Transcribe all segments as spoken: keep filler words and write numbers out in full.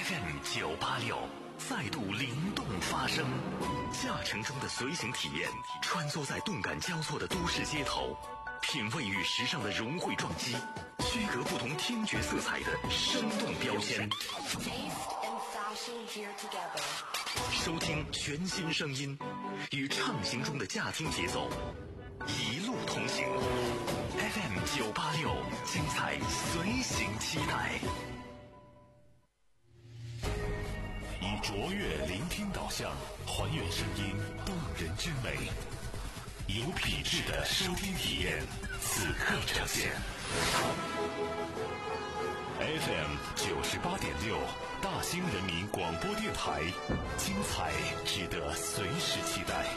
F M 九八六再度灵动发声，驾乘中的随行体验，穿梭在动感交错的都市街头，品味与时尚的融汇撞击，区隔不同听觉色彩的生动标签。收听全新声音，与畅行中的驾听节奏，一路同行。F M 九八六，精彩随行期待。以卓越聆听导向，还原声音动人之美，有品质的收听体验，此刻呈现。F M 九十八点六，大兴人民广播电台，精彩值得随时期待。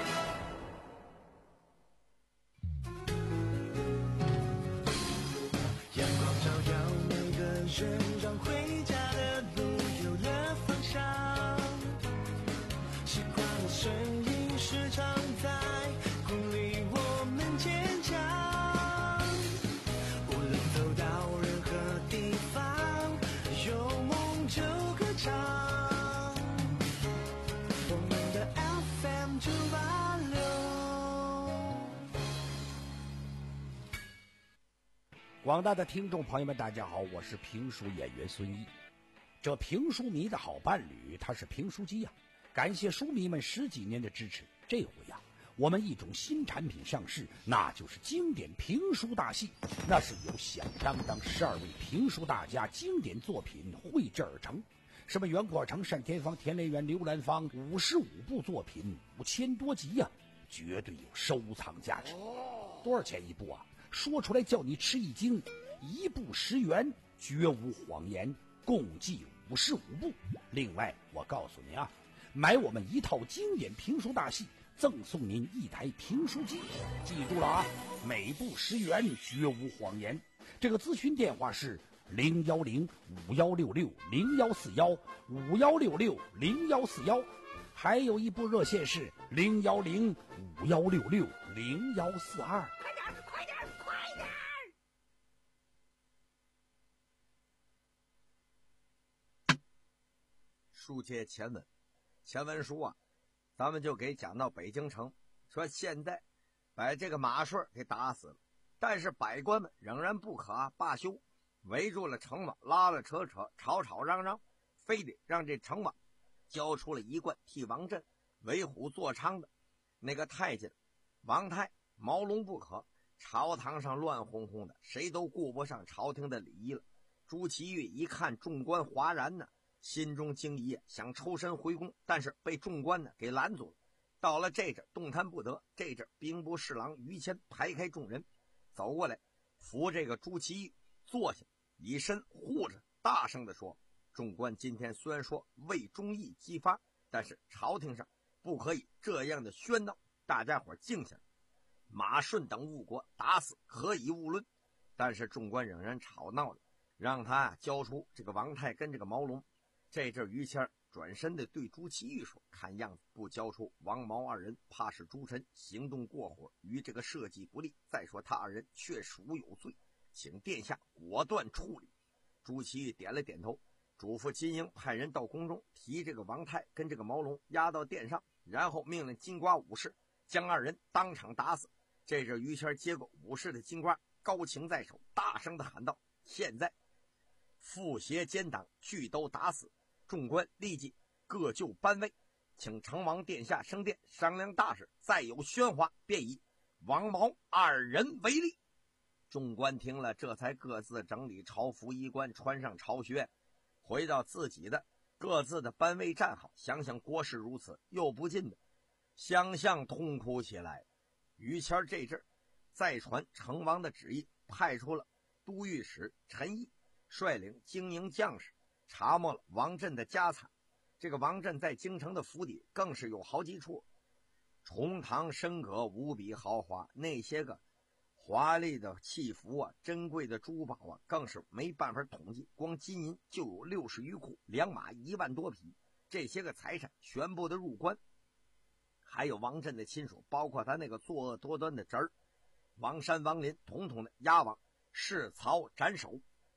阳光照耀每个人，让回家的路有了方向。习惯的声音时常在鼓励我们坚强。无论走到任何地方，有梦就歌唱。我们的 F M 九八六。 广大的听众朋友们，大家好，我是评书演员孙一。这评书迷的好伴侣，他是评书机呀、啊。感谢书迷们十几年的支持，这回呀、啊，我们一种新产品上市，那就是经典评书大戏。那是由响当当十二位评书大家经典作品绘制而成，什么袁国成、单田芳、田连元、刘兰芳，五十五部作品，五千多集呀、啊，绝对有收藏价值。多少钱一部啊？说出来叫你吃一惊，一部十元，绝无谎言，共计五十五部。另外，我告诉你啊，买我们一套经典评书大戏，赠送您一台评书机。记住了啊，每部十元，绝无谎言。这个咨询电话是零幺零五幺六六零幺四幺五幺六六零幺四幺，还有一部热线是零幺零五幺六六零幺四二。 快点，快点，快点！ 书接前文，前文书啊，咱们就给讲到北京城，说现在把这个马顺给打死了，但是百官们仍然不可罢休，围住了城王，拉拉扯扯，吵吵嚷嚷，非得让这城王交出了一贯替王振为虎作伥的那个太监王泰毛龙不可。朝堂上乱哄哄的，谁都顾不上朝廷的礼仪了。朱祁钰一看众官哗然呢，心中惊疑，想抽身回宫，但是被众官呢给拦住了。到了这阵动弹不得，这阵兵部侍郎于谦排开众人走过来，扶这个朱祁钰坐下，以身护着，大声地说：众官今天虽然说为忠义激发，但是朝廷上不可以这样的喧闹，大家伙静下来。马顺等误国，打死可以勿论，但是众官仍然吵闹着，让他交出这个王泰跟这个毛龙。这阵于谦转身的对朱祁钰说：看样子不交出王毛二人，怕是诸臣行动过火，与这个社稷不利。再说他二人确属有罪，请殿下果断处理。朱祁钰点了点头，嘱咐金英派人到宫中提这个王泰跟这个毛龙押到殿上，然后命令金瓜武士将二人当场打死。这阵于谦接过武士的金瓜，高擎在手，大声地喊道：现在复邪奸党俱都打死，众官立即各就班位，请成王殿下升殿商量大事，再有喧哗便以王毛二人为例。众官听了，这才各自整理朝服衣冠，穿上朝靴，回到自己的各自的班位站好。想想国事如此，又不禁的相向痛哭起来。于谦这阵再传成王的旨意，派出了都御史陈毅率领精英将士查摸了王振的家产。这个王振在京城的府邸更是有好几处，重堂升阁无比豪华，那些个华丽的器服啊，珍贵的珠宝啊，更是没办法统计，光金银就有六十余库，良马一万多匹，这些个财产全部的入关。还有王振的亲属，包括他那个作恶多端的侄儿王山、王林，统统的押往市曹斩首。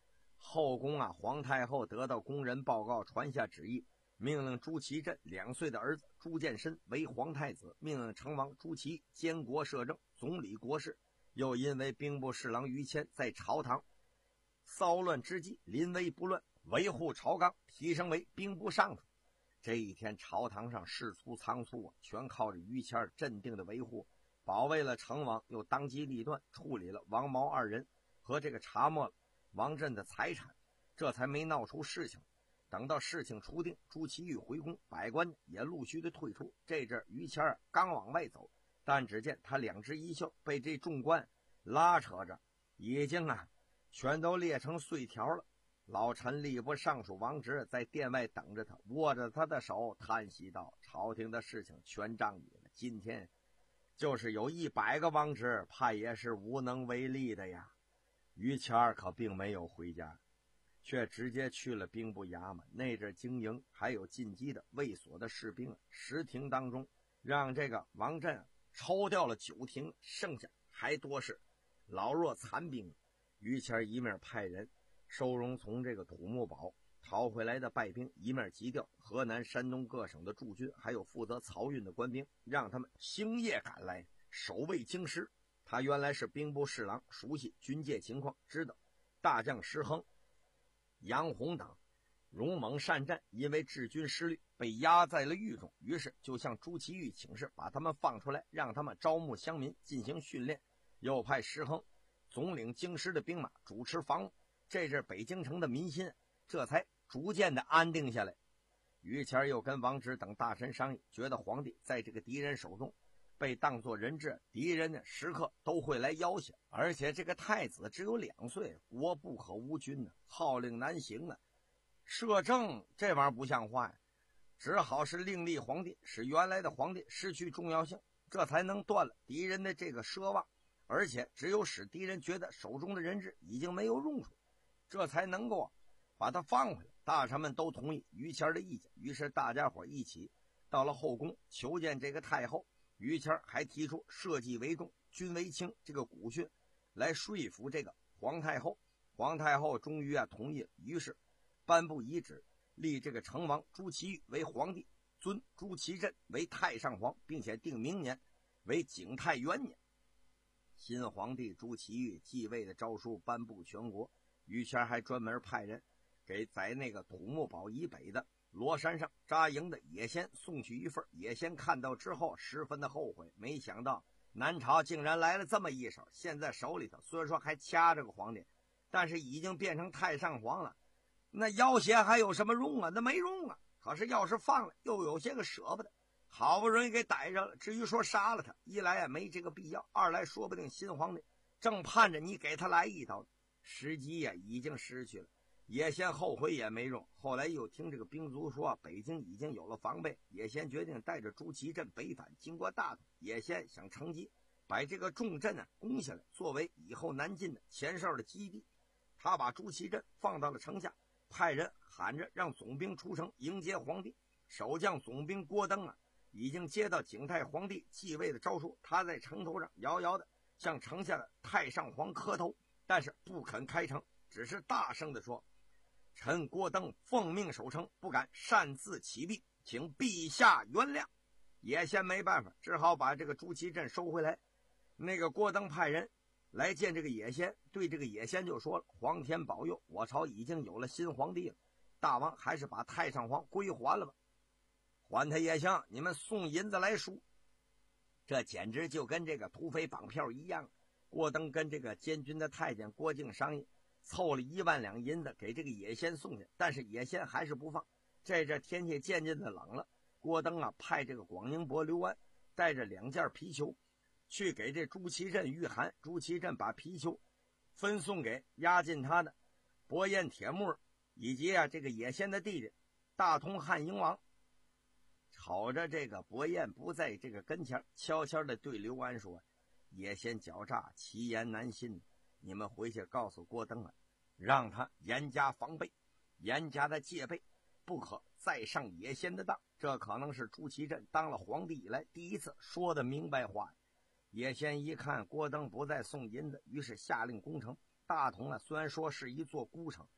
后宫啊，皇太后得到宫人报告，传下旨意，命令朱祁镇两岁的儿子朱见深为皇太子，命令成王朱祁监国摄政，总理国事。又因为兵部侍郎于谦在朝堂骚乱之际临危不乱，维护朝纲，提升为兵部尚书。这一天朝堂上事出仓促啊，全靠着于谦镇定的维护，保卫了成王，又当机立断处理了王毛二人和这个查没了王振的财产，这才没闹出事情。等到事情初定，朱祁钰回宫，百官也陆续的退出。这阵于谦刚往外走，但只见他两只衣袖被这众官拉扯着，已经啊全都裂成碎条了。老臣吏部尚书王直在殿外等着他，握着他的手叹息道：朝廷的事情全仗你了，今天就是有一百个王直，怕也是无能为力的呀。于谦可并没有回家，却直接去了兵部衙门。那阵经营还有进击的卫所的士兵十庭当中，让这个王振抽调了九庭，剩下还多是老弱残兵。于谦一面派人收容从这个土木堡逃回来的败兵，一面急调河南、山东各省的驻军，还有负责漕运的官兵，让他们星夜赶来守卫京师。他原来是兵部侍郎，熟悉军界情况，知道大将石亨、杨洪等勇猛善战，因为治军失利被压在了狱中，于是就向朱祁钰请示，把他们放出来，让他们招募乡民进行训练。又派石亨总领京师的兵马，主持防务。这阵北京城的民心这才逐渐的安定下来。于谦又跟王直等大臣商议，觉得皇帝在这个敌人手中被当作人质，敌人呢时刻都会来要挟，而且这个太子只有两岁，国不可无君呢，号令难行啊。摄政这玩意儿不像话呀，只好是另立皇帝，使原来的皇帝失去重要性，这才能断了敌人的这个奢望，而且只有使敌人觉得手中的人质已经没有用处，这才能够把他放回来。大臣们都同意于谦的意见，于是大家伙一起到了后宫求见这个太后。于谦还提出社稷为重，君为轻这个古训来说服这个皇太后。皇太后终于啊同意了，于是颁布遗旨，立这个成王朱祁钰为皇帝，尊朱祁镇为太上皇，并且定明年为景泰元年。新皇帝朱祁钰继位的诏书颁布全国，于谦还专门派人给在那个土木堡以北的罗山上扎营的野仙送去一份。野仙看到之后十分的后悔，没想到南朝竟然来了这么一手，现在手里头虽然说还掐着个皇帝，但是已经变成太上皇了，那要挟还有什么用啊？那没用啊。可是要是放了又有些个舍不得，好不容易给逮着了，至于说杀了他，一来也没这个必要，二来说不定新皇帝正盼着你给他来一刀，时机也已经失去了。野仙后悔也没用，后来又听这个兵卒说北京已经有了防备，野仙决定带着朱祁镇北返。经过大同，野仙想乘机把这个重镇啊攻下来，作为以后南进的前哨的基地。他把朱祁镇放到了城下，派人喊着让总兵出城迎接皇帝。守将总兵郭登啊已经接到景泰皇帝继位的诏书，他在城头上遥遥的向城下的太上皇磕头，但是不肯开城，只是大声的说：臣郭登奉命守城，不敢擅自起兵，请陛下原谅。野仙没办法，只好把这个朱祁镇收回来。那个郭登派人来见这个野仙，对这个野仙就说了：皇天保佑，我朝已经有了新皇帝了，大王还是把太上皇归还了吧。还他也行，你们送银子来赎。这简直就跟这个土匪绑票一样。郭登跟这个监军的太监郭靖商议，凑了一万两银子给这个野仙送去，但是野仙还是不放。这阵天气渐渐的冷了，郭登啊派这个广宁伯刘安带着两件皮球去给这朱祁镇御寒。朱祁镇把皮球分送给押进他的伯彦铁木以及啊这个野仙的弟弟大同汉营王。瞅着这个伯彦不在这个跟前，悄悄地对刘安说：野仙狡诈，其言难信，你们回去告诉郭登啊，让他严加防备，严加的戒备，不可再上野仙的当。这可能是朱祁镇当了皇帝以来第一次说的明白话。野仙一看郭登不再送银子，于是下令攻城。大同啊虽然说是一座孤城，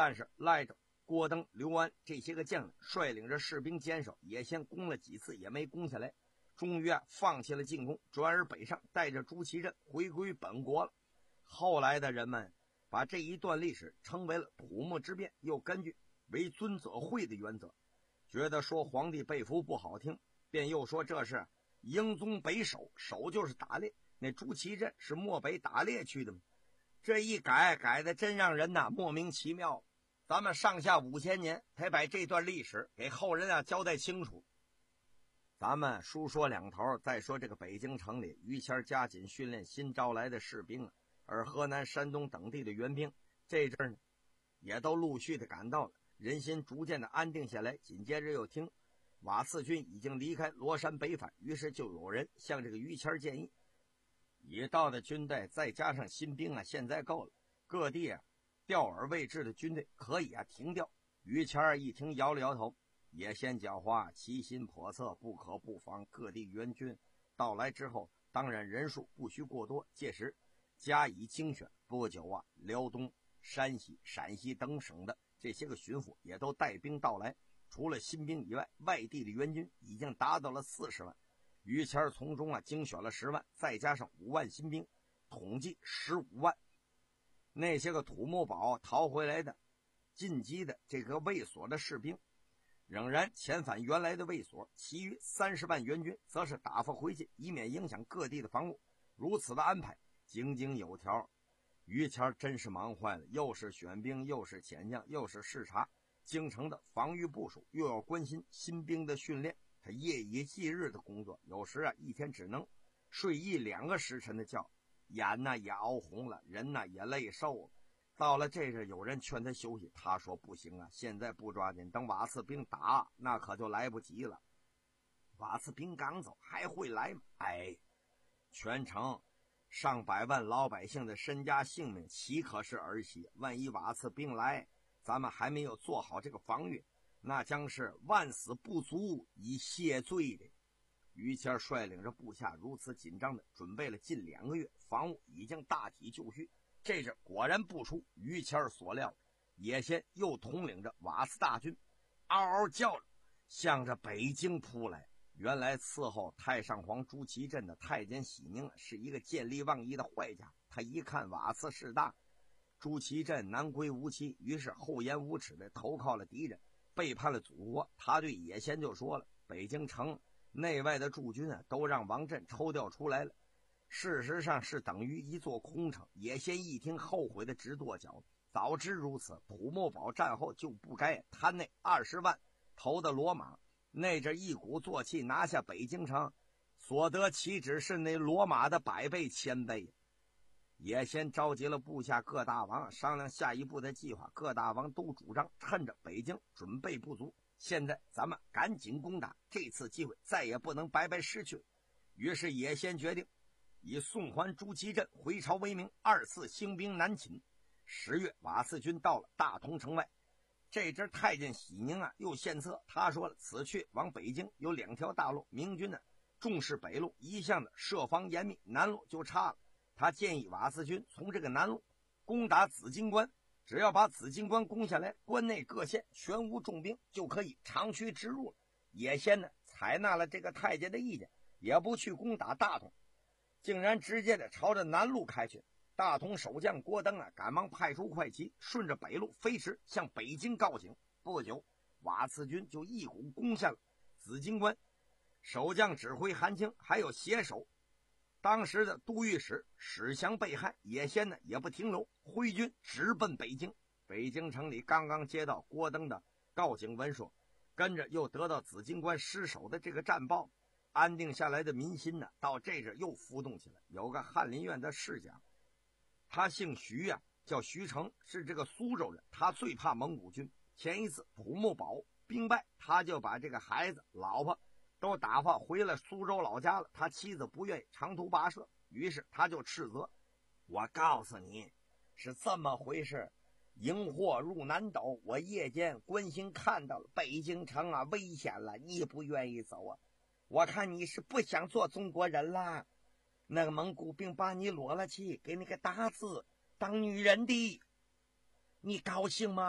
但是赖着郭登、刘安这些个将领率领着士兵坚守，也先攻了几次也没攻下来，终于啊放弃了进攻，转而北上，带着朱祁镇回归本国了。后来的人们把这一段历史称为了土木之变，又根据为尊则讳的原则，觉得说皇帝被俘不好听，便又说这是英宗北守，守就是打猎，那朱祁镇是漠北打猎去的吗？这一改改的真让人呐莫名其妙。咱们上下五千年才把这段历史给后人啊交代清楚。咱们书说两头，再说这个北京城里，于谦加紧训练新招来的士兵啊，而河南、山东等地的援兵这阵呢也都陆续的赶到了，人心逐渐的安定下来。紧接着又听瓦剌军已经离开罗山北返，于是就有人向这个于谦建议，已到的军队再加上新兵啊，现在够了，各地啊调饵未至的军队可以啊停调。于谦一听摇了摇头，也先狡猾，其心叵测，不可不防。各地援军到来之后，当然人数不需过多，届时加以精选。不久啊，辽东、山西、陕西等省的这些个巡抚也都带兵到来，除了新兵以外，外地的援军已经达到了四十万。于谦从中啊精选了十万，再加上五万新兵，统计十五万。那些个土木堡逃回来的晋级的这个卫所的士兵仍然遣返原来的卫所，其余三十万援军则是打发回去，以免影响各地的防务。如此的安排井井有条。于谦真是忙坏了，又是选兵，又是遣将，又是视察京城的防御部署，又要关心新兵的训练，他夜以继日的工作，有时啊一天只能睡一两个时辰的觉，眼呐也熬红了，人呐也累瘦了。到了这日，有人劝他休息，他说不行啊，现在不抓紧，等瓦剌兵打那可就来不及了。瓦剌兵刚走还会来吗？哎，全城上百万老百姓的身家性命岂可是儿戏？万一瓦剌兵来，咱们还没有做好这个防御，那将是万死不足以谢罪的。于谦率领着部下如此紧张的准备了近两个月，防务已经大体就绪。这日果然不出于谦所料，野先又统领着瓦剌大军嗷嗷叫着向着北京扑来。原来伺候太上皇朱祁镇的太监喜宁是一个见利忘义的坏家，他一看瓦剌势大，朱祁镇南归无期，于是厚颜无耻的投靠了敌人，背叛了祖国。他对野先就说了，北京城内外的驻军啊都让王震抽调出来了，事实上是等于一座空城。野先一听后悔的直跺脚，早知如此，土木堡战后就不该贪那二十万头的骡马，那这一鼓作气拿下北京城，所得岂止是那骡马的百倍千倍。野先召集了部下各大王商量下一步的计划，各大王都主张趁着北京准备不足，现在咱们赶紧攻打，这次机会再也不能白白失去了。于是野先决定以送还朱祁镇回朝为名，二次兴兵南侵。十月，瓦剌军到了大同城外，这支太监喜宁啊又献策，他说了，此去往北京有两条大路，明军呢重视北路，一向的设防严密，南路就差了。他建议瓦剌军从这个南路攻打紫荆关，只要把紫荆关攻下来，关内各县全无重兵，就可以长驱直入了。野先呢采纳了这个太监的意见，也不去攻打大同，竟然直接的朝着南路开去。大同守将郭登啊，赶忙派出快骑，顺着北路飞驰向北京告警。不久，瓦剌军就一鼓攻下了紫荆关。守将指挥韩青，还有携手当时的都御史史祥被害，野先呢也不停留，挥军直奔北京。北京城里刚刚接到郭登的告警文书，跟着又得到紫荆关失守的这个战报，安定下来的民心呢，到这阵又浮动起来。有个翰林院的侍讲，他姓徐啊，叫徐成，是这个苏州人，他最怕蒙古军。前一次土木堡兵败，他就把这个孩子老婆都打发回了苏州老家了，他妻子不愿意长途跋涉，于是他就斥责，我告诉你是这么回事，营祸入南斗，我夜间观星看到了北京城啊危险了，你不愿意走啊，我看你是不想做中国人啦，那个蒙古兵把你裸了去，给你个大字当女人的，你高兴吗？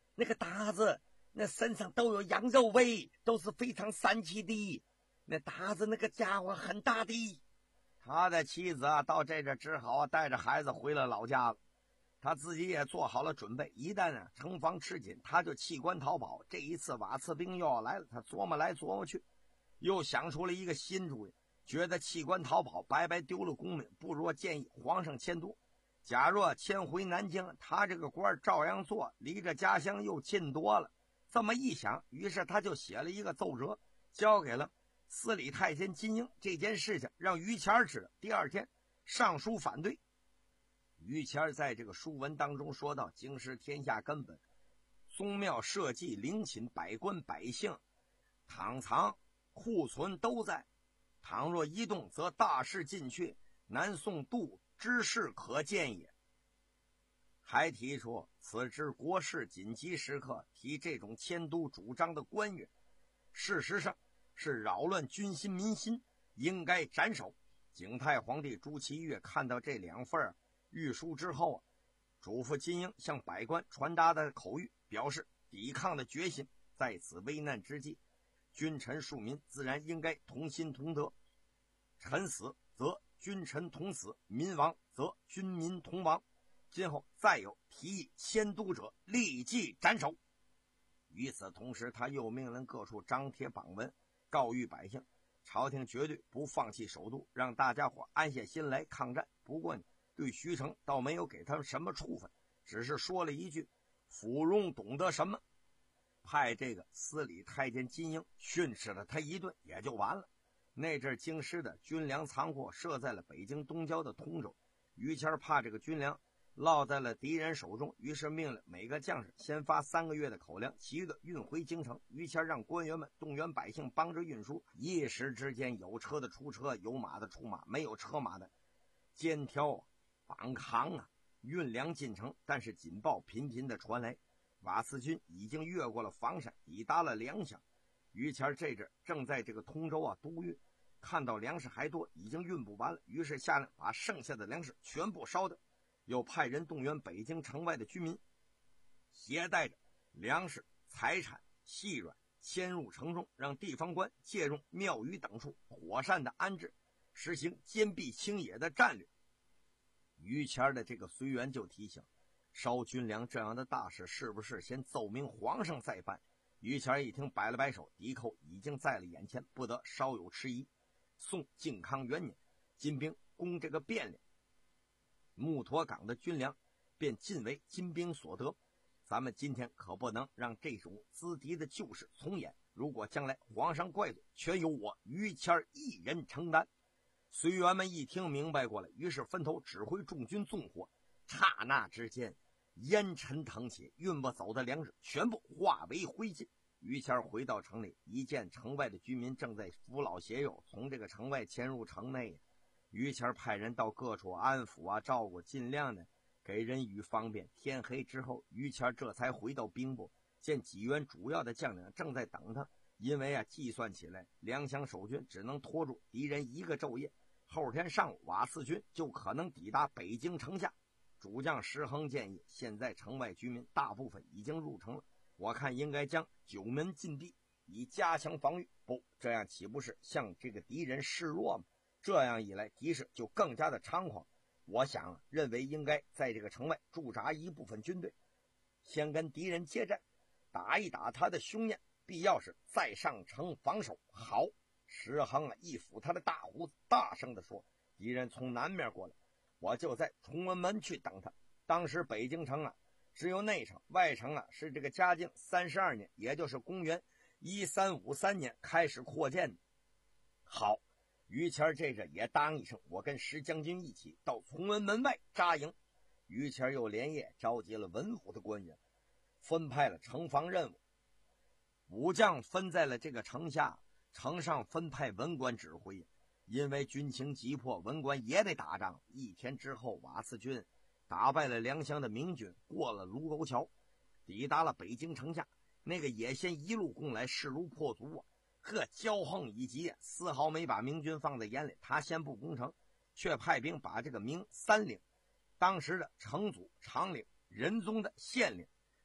那个鞑子那身上都有羊肉味，都是非常神奇的。那鞑子那个家伙很大的。他的妻子啊，到这这只好啊带着孩子回了老家了。他自己也做好了准备，一旦啊城防吃紧，他就弃官逃跑。这一次瓦刺兵又要来了，他琢磨来琢磨去，又想出了一个新主意，觉得弃官逃跑白白丢了功名，不如建议皇上迁都。假若迁回南京，他这个官照样做，离着家乡又近多了。这么一想，于是他就写了一个奏折，交给了司礼太监金英。这件事情让于谦知道，第二天上书反对。于谦在这个书文当中说到，经师天下根本，宗庙社稷陵寝百官百姓躺藏库存都在，倘若移动，则大事尽去，南宋度之事可见也。还提出此之国事紧急时刻，提这种迁都主张的官员，事实上是扰乱军心民心，应该斩首。景泰皇帝朱祁钰看到这两份谕书之后啊，嘱咐金英向百官传达的口谕，表示抵抗的决心。在此危难之际，君臣庶民自然应该同心同德，臣死则君臣同死，民亡则军民同亡。今后再有提议迁都者，立即斩首。与此同时，他又命令各处张贴榜文，告谕百姓，朝廷绝对不放弃首都，让大家伙安下心来抗战。不过呢，对徐成倒没有给他们什么处分，只是说了一句芙蓉懂得什么，派这个司礼太监金英训斥了他一顿，也就完了。那阵京师的军粮仓库设在了北京东郊的通州，于谦怕这个军粮落在了敌人手中，于是命令每个将士先发三个月的口粮，其余的运回京城。于谦让官员们动员百姓帮着运输，一时之间有车的出车，有马的出马，没有车马的肩挑绑扛啊，运粮进城。但是警报频频的传来，瓦剌军已经越过了房山，抵达了粮饷。于谦这阵正在这个通州啊督运，看到粮食还多，已经运不完了，于是下令把剩下的粮食全部烧掉，又派人动员北京城外的居民，携带着粮食财产细软迁入城中，让地方官借用庙宇等处妥善的安置，实行坚壁清野的战略。于谦的这个随员就提醒，烧军粮这样的大事是不是先奏明皇上再办？于谦一听摆了摆手，敌寇已经在了眼前，不得稍有迟疑。宋靖康元年，金兵攻这个汴梁，木沱港的军粮便尽为金兵所得。咱们今天可不能让这种资敌的旧事重演，如果将来皇上怪罪，全由我于谦一人承担。随员们一听明白过来，于是分头指挥众军纵火。刹那之间，烟尘腾起，运不走的粮食全部化为灰烬。于谦回到城里，一见城外的居民正在扶老携幼从这个城外迁入城内，于谦派人到各处安抚啊照顾，尽量的给人以方便。天黑之后，于谦这才回到兵部，见几员主要的将领正在等他。因为啊计算起来，粮饷守军只能拖住敌人一个昼夜，后天上午瓦剌军就可能抵达北京城下。主将石亨建议，现在城外居民大部分已经入城了，我看应该将九门禁闭，以加强防御。不，这样岂不是向这个敌人示弱吗？这样一来，敌势就更加的猖狂。我想、啊、认为应该在这个城外驻扎一部分军队，先跟敌人接战，打一打他的凶焰，必要时再上城防守。好，石亨啊一抚他的大胡子，大声地说：敌人从南面过来，我就在崇文门去等他。当时北京城啊只有内城，外城啊是这个嘉靖三十二年，也就是公元一三五三年开始扩建的。好，于谦这着也答应一声，我跟石将军一起到崇文门外扎营。于谦又连夜召集了文武的官员，分派了城防任务，武将分在了这个城下，城上分派文官指挥。因为军情急迫，文官也得打仗。一天之后，瓦剌军打败了梁乡的明军，过了卢沟桥，抵达了北京城下。那个野先一路攻来，势如破竹啊！呵，骄横以及，丝毫没把明军放在眼里。他先不攻城，却派兵把这个明三领，当时的城祖、长领、仁宗的县令，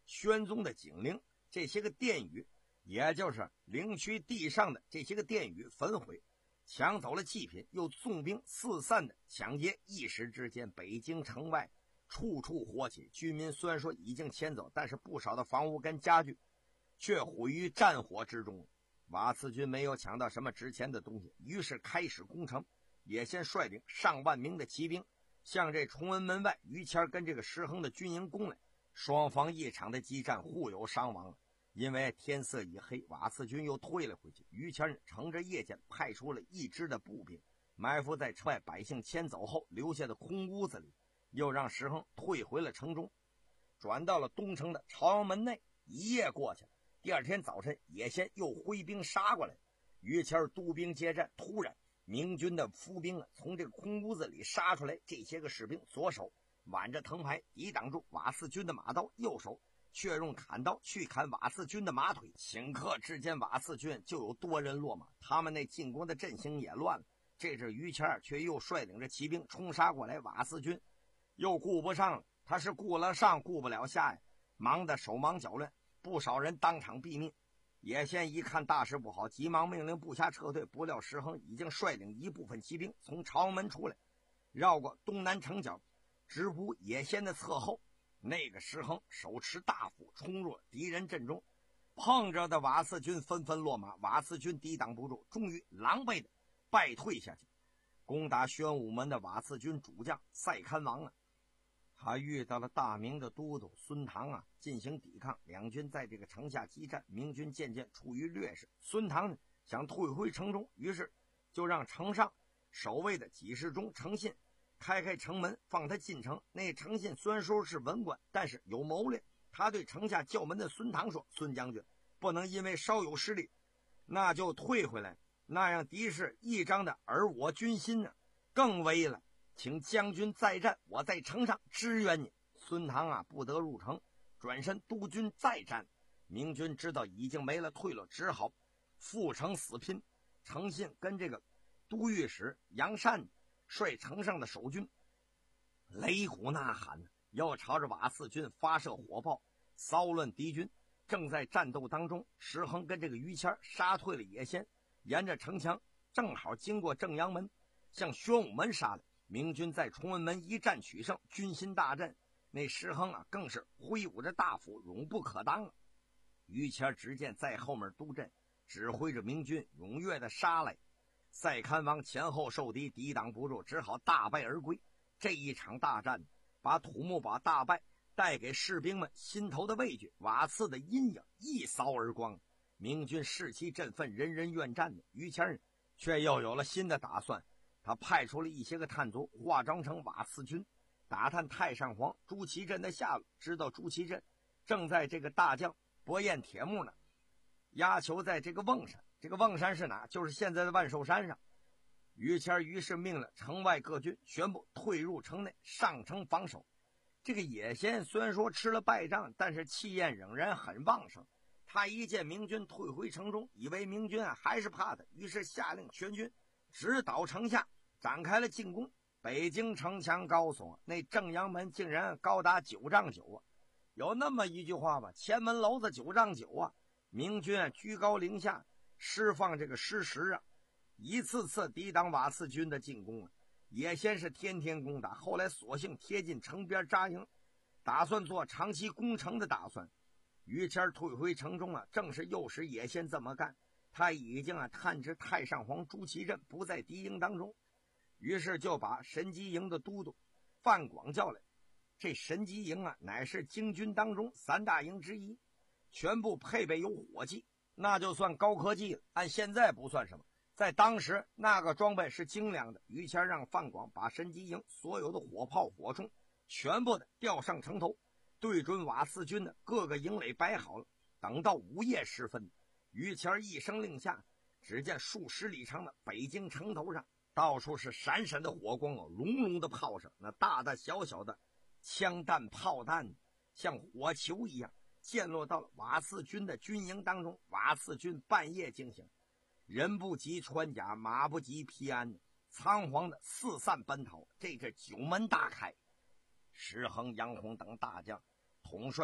宣宗的警陵这些个殿宇，也就是陵区地上的这些个殿宇焚毁，抢走了祭品，又纵兵四散的抢劫，一时之间北京城外处处火起。居民虽然说已经迁走，但是不少的房屋跟家具却毁于战火之中。瓦剌军没有抢到什么值钱的东西，于是开始攻城。也先率领上万名的骑兵向这崇文门外于谦跟这个石亨的军营攻来，双方一场的激战，互有伤亡。因为天色已黑，瓦剌军又退了回去。于谦乘着夜间派出了一支的步兵，埋伏在城外百姓迁走后留下的空屋子里，又让石亨退回了城中，转到了东城的朝阳门内。一夜过去了，第二天早晨，野先又挥兵杀过来。于谦督兵接战，突然明军的伏兵啊，从这个空屋子里杀出来。这些个士兵左手挽着藤牌抵挡住瓦剌军的马刀，右手却用砍刀去砍瓦剌军的马腿。顷刻之间，瓦剌军就有多人落马，他们那进攻的阵型也乱了。这时于谦却又率领着骑兵冲杀过来，瓦剌军又顾不上了，他是顾了上顾不了下呀，忙得手忙脚乱，不少人当场毙命。野先一看大事不好，急忙命令部下撤退。不料石亨已经率领一部分骑兵从朝阳门出来，绕过东南城角，直扑野先的侧后。那个石亨手持大斧冲入了敌人阵中，碰着的瓦剌军纷纷落马，瓦剌军抵挡不住，终于狼狈的败退下去。攻打宣武门的瓦剌军主将赛堪王啊，他遇到了大明的都督孙唐啊，进行抵抗。两军在这个城下激战，明军渐渐处于劣势。孙唐呢想退回城中，于是就让城上守卫的给事中程信开开城门放他进城。那程信虽然说是文官，但是有谋略。他对城下叫门的孙唐说：“孙将军，不能因为稍有失利，那就退回来，那样敌势一张的而我军心呢更危了。请将军再战，我在城上支援你。”孙唐啊不得入城，转身督军再战。明军知道已经没了退路，只好赴城死拼。程信跟这个都御史杨善率城上的守军擂鼓呐喊，要朝着瓦剌军发射火炮骚乱敌军。正在战斗当中，石亨跟这个于谦杀退了野先，沿着城墙正好经过正阳门，向宣武门杀来。明军在崇文门一战取胜，军心大振。那石亨啊更是挥舞着大斧，勇不可当啊。于谦只见在后面督阵，指挥着明军踊跃的杀来。赛堪王前后受敌，抵挡不住，只好大败而归。这一场大战把土木堡大败带给士兵们心头的畏惧，瓦剌的阴影一扫而光。明军士气振奋，人人愿战。于谦却又有了新的打算，他派出了一些个探卒化妆成瓦剌军，打探太上皇朱祁镇的下落。知道朱祁镇正在这个大将伯彦铁木呢押囚在这个瓮山。这个瓮山是哪？就是现在的万寿山上。于谦于是命令城外各军全部退入城内，上城防守。这个野先虽然说吃了败仗，但是气焰仍然很旺盛。他一见明军退回城中，以为明军啊还是怕他，于是下令全军直捣城下，展开了进攻。北京城墙高耸，那正阳门竟然高达九丈九啊！有那么一句话吧，前门楼子九丈九啊！明军啊居高临下，释放这个施食啊，一次次抵挡瓦剌军的进攻啊。也先是天天攻打，后来索性贴近城边扎营，打算做长期攻城的打算。于谦退回城中啊，正是诱使野先这么干。他已经啊探知太上皇朱祁镇不在敌营当中，于是就把神机营的都督范广叫来。这神机营啊乃是京军当中三大营之一，全部配备有火器，那就算高科技了，按现在不算什么，在当时那个装备是精良的。于谦让范广把神机营所有的火炮火铳全部的调上城头，对准瓦剌军的各个营垒摆好了。等到午夜时分，于谦一声令下，只见数十里长的北京城头上到处是闪闪的火光，隆隆的炮声，那大大小小的枪弹炮弹像火球一样溅落到了瓦剌军的军营当中。瓦剌军半夜惊醒，人不及穿甲，马不及披鞍，仓皇的四散奔逃。这个九门大开，石亨、杨洪等大将统帅着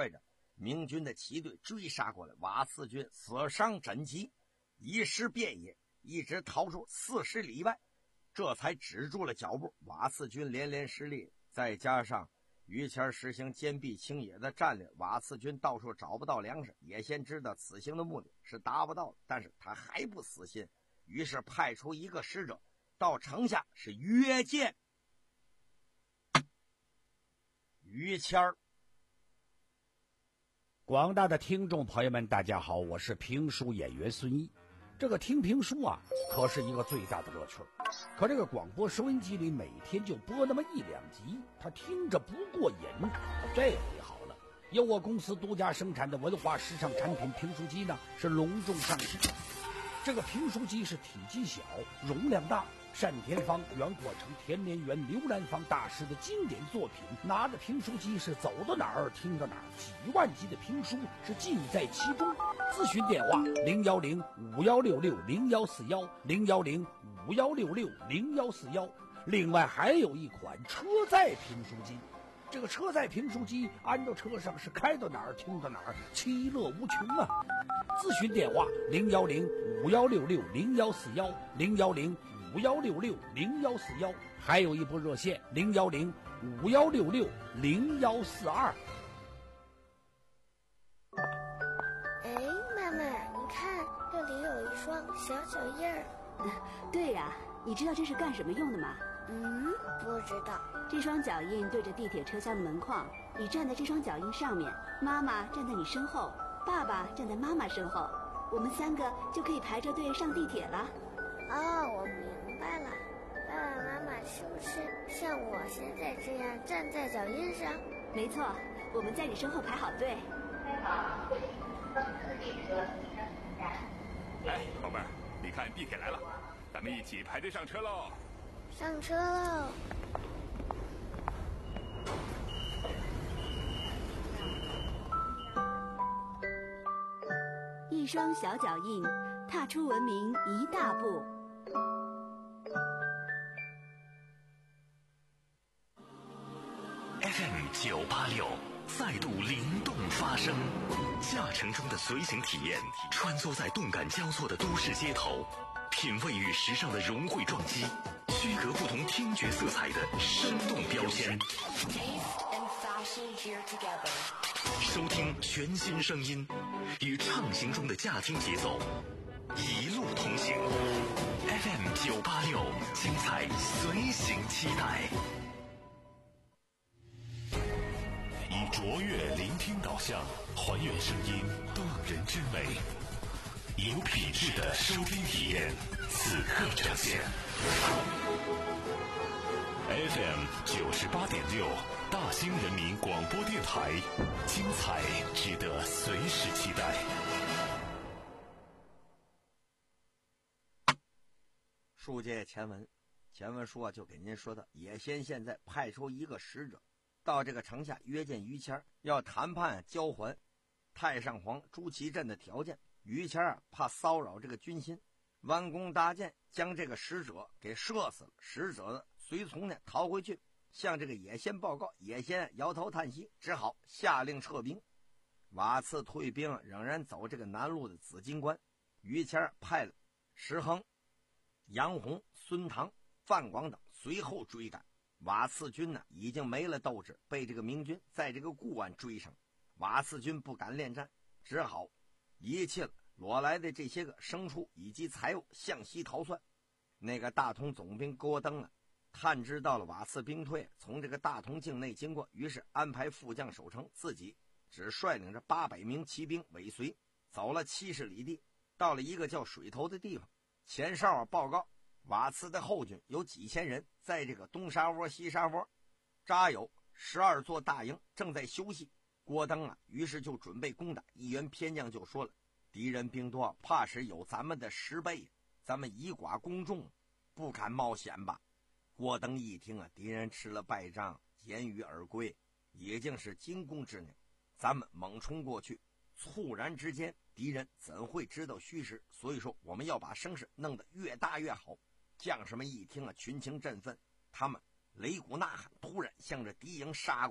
明军的骑队追杀过来，瓦剌军死伤枕藉，一时遍野，一直逃出四十里外，这才止住了脚步。瓦剌军连连失利，再加上于谦实行坚壁清野的战略，瓦剌军到处找不到粮食。野先知道此行的目的是达不到的，但是他还不死心，于是派出一个使者到城下，是约见于谦儿。 广大的听众朋友们，大家好，我是评书演员孙一。这个听评书啊，可是一个最大的乐趣。可这个广播收音机里每天就播那么一两集，他听着不过瘾。这回好了，由我公司独家生产的文化时尚产品评书机呢，是隆重上市。这个评书机是体积小，容量大，单田芳、袁国成、田连元、刘兰芳大师的经典作品，拿着评书机是走到哪儿听到哪儿，几万集的评书是尽在其中。咨询电话零幺零五幺六六零幺四幺零幺零五幺六六零幺四幺。另外还有一款车载评书机，这个车载评书机安到车上是开到哪儿听到哪儿，其乐无穷啊！咨询电话零幺零五幺六六零幺四幺零幺零五幺六六零幺四幺，还有一部热线零幺零五幺六六零幺四二。 哎，妈妈，你看这里有一双小脚印儿。 对呀、啊，你知道这是干什么用的吗？ 嗯，不知道。 这双脚印对着地铁车厢的门框，你站在这双脚印上面，妈妈站在你身后，爸爸站在妈妈身后，我们三个就可以排着队上地铁了。 哦，我明白了。爸爸妈妈是不是像我现在这样站在脚印上？ 没错，我们在你身后排好队。 哎，宝贝儿，你看地铁来了，咱们一起排队上车喽！ 上车喽！ 一双小脚印，踏出文明一大步。 F M 九八六再度灵动发声，驾乘中的随行体验，穿梭在动感交错的都市街头，品味与时尚的融汇撞击，区隔不同听觉色彩的生动标签。收听全新声音，与畅行中的驾听节奏，一路同行。F M 九八六，精彩随行期待。以卓越聆听导向，还原声音动人之美，有品质的收听体验，此刻呈现。F M 九十八点六，大兴人民广播电台，精彩值得随时期待。 书接前文，前文书啊就给您说到，野先现在派出一个使者到这个城下约见于谦，要谈判交还太上皇朱祁镇的条件。于谦啊怕骚扰这个军心，弯弓搭箭，将这个使者给射死了。使者的随从呢逃回去，向这个野先报告。野先摇头叹息，只好下令撤兵。瓦剌退兵，仍然走这个南路的紫金关。于谦派了石亨、杨洪、孙唐、范广等随后追赶。瓦剌军呢已经没了斗志，被这个明军在这个固安追上。瓦剌军不敢恋战，只好遗弃了裸来的这些个牲畜以及财物，向西逃窜。那个大同总兵郭登啊，探知到了瓦剌兵退从这个大同境内经过，于是安排副将守城，自己只率领着八百名骑兵尾随，走了七十里地，到了一个叫水头的地方。前哨啊报告，瓦剌的后军有几千人，在这个东沙窝西沙窝扎有十二座大营，正在休息。郭登啊于是就准备攻打。一员偏将就说了，敌人兵多，怕是有咱们的十倍，咱们以寡攻众，不敢冒险吧。郭登一听啊，敌人吃了败仗，减羽而归，已经是惊弓之鸟，咱们猛冲过去，猝然之间敌人怎会知道虚实？所以说我们要把声势弄得越大越好。将士们一听啊，群情振奋，他们擂鼓呐喊，突然向着敌营杀过去。